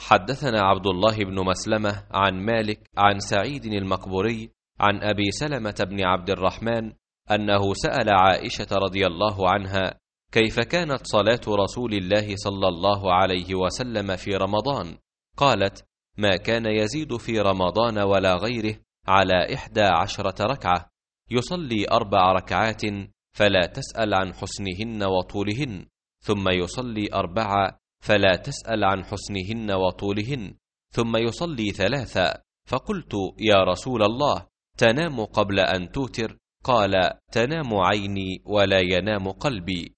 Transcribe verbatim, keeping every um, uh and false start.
حدثنا عبد الله بن مسلمة عن مالك عن سعيد المقبوري عن أبي سلمة بن عبد الرحمن أنه سأل عائشة رضي الله عنها كيف كانت صلاة رسول الله صلى الله عليه وسلم في رمضان؟ قالت: ما كان يزيد في رمضان ولا غيره على إحدى عشرة ركعة، يصلي أربع ركعات فلا تسأل عن حسنهن وطولهن، ثم يصلي أربعة فلا تسأل عن حسنهن وطولهن، ثم يصلي ثلاثة. فقلت: يا رسول الله، تنام قبل أن توتر؟ قال: تنام عيني ولا ينام قلبي.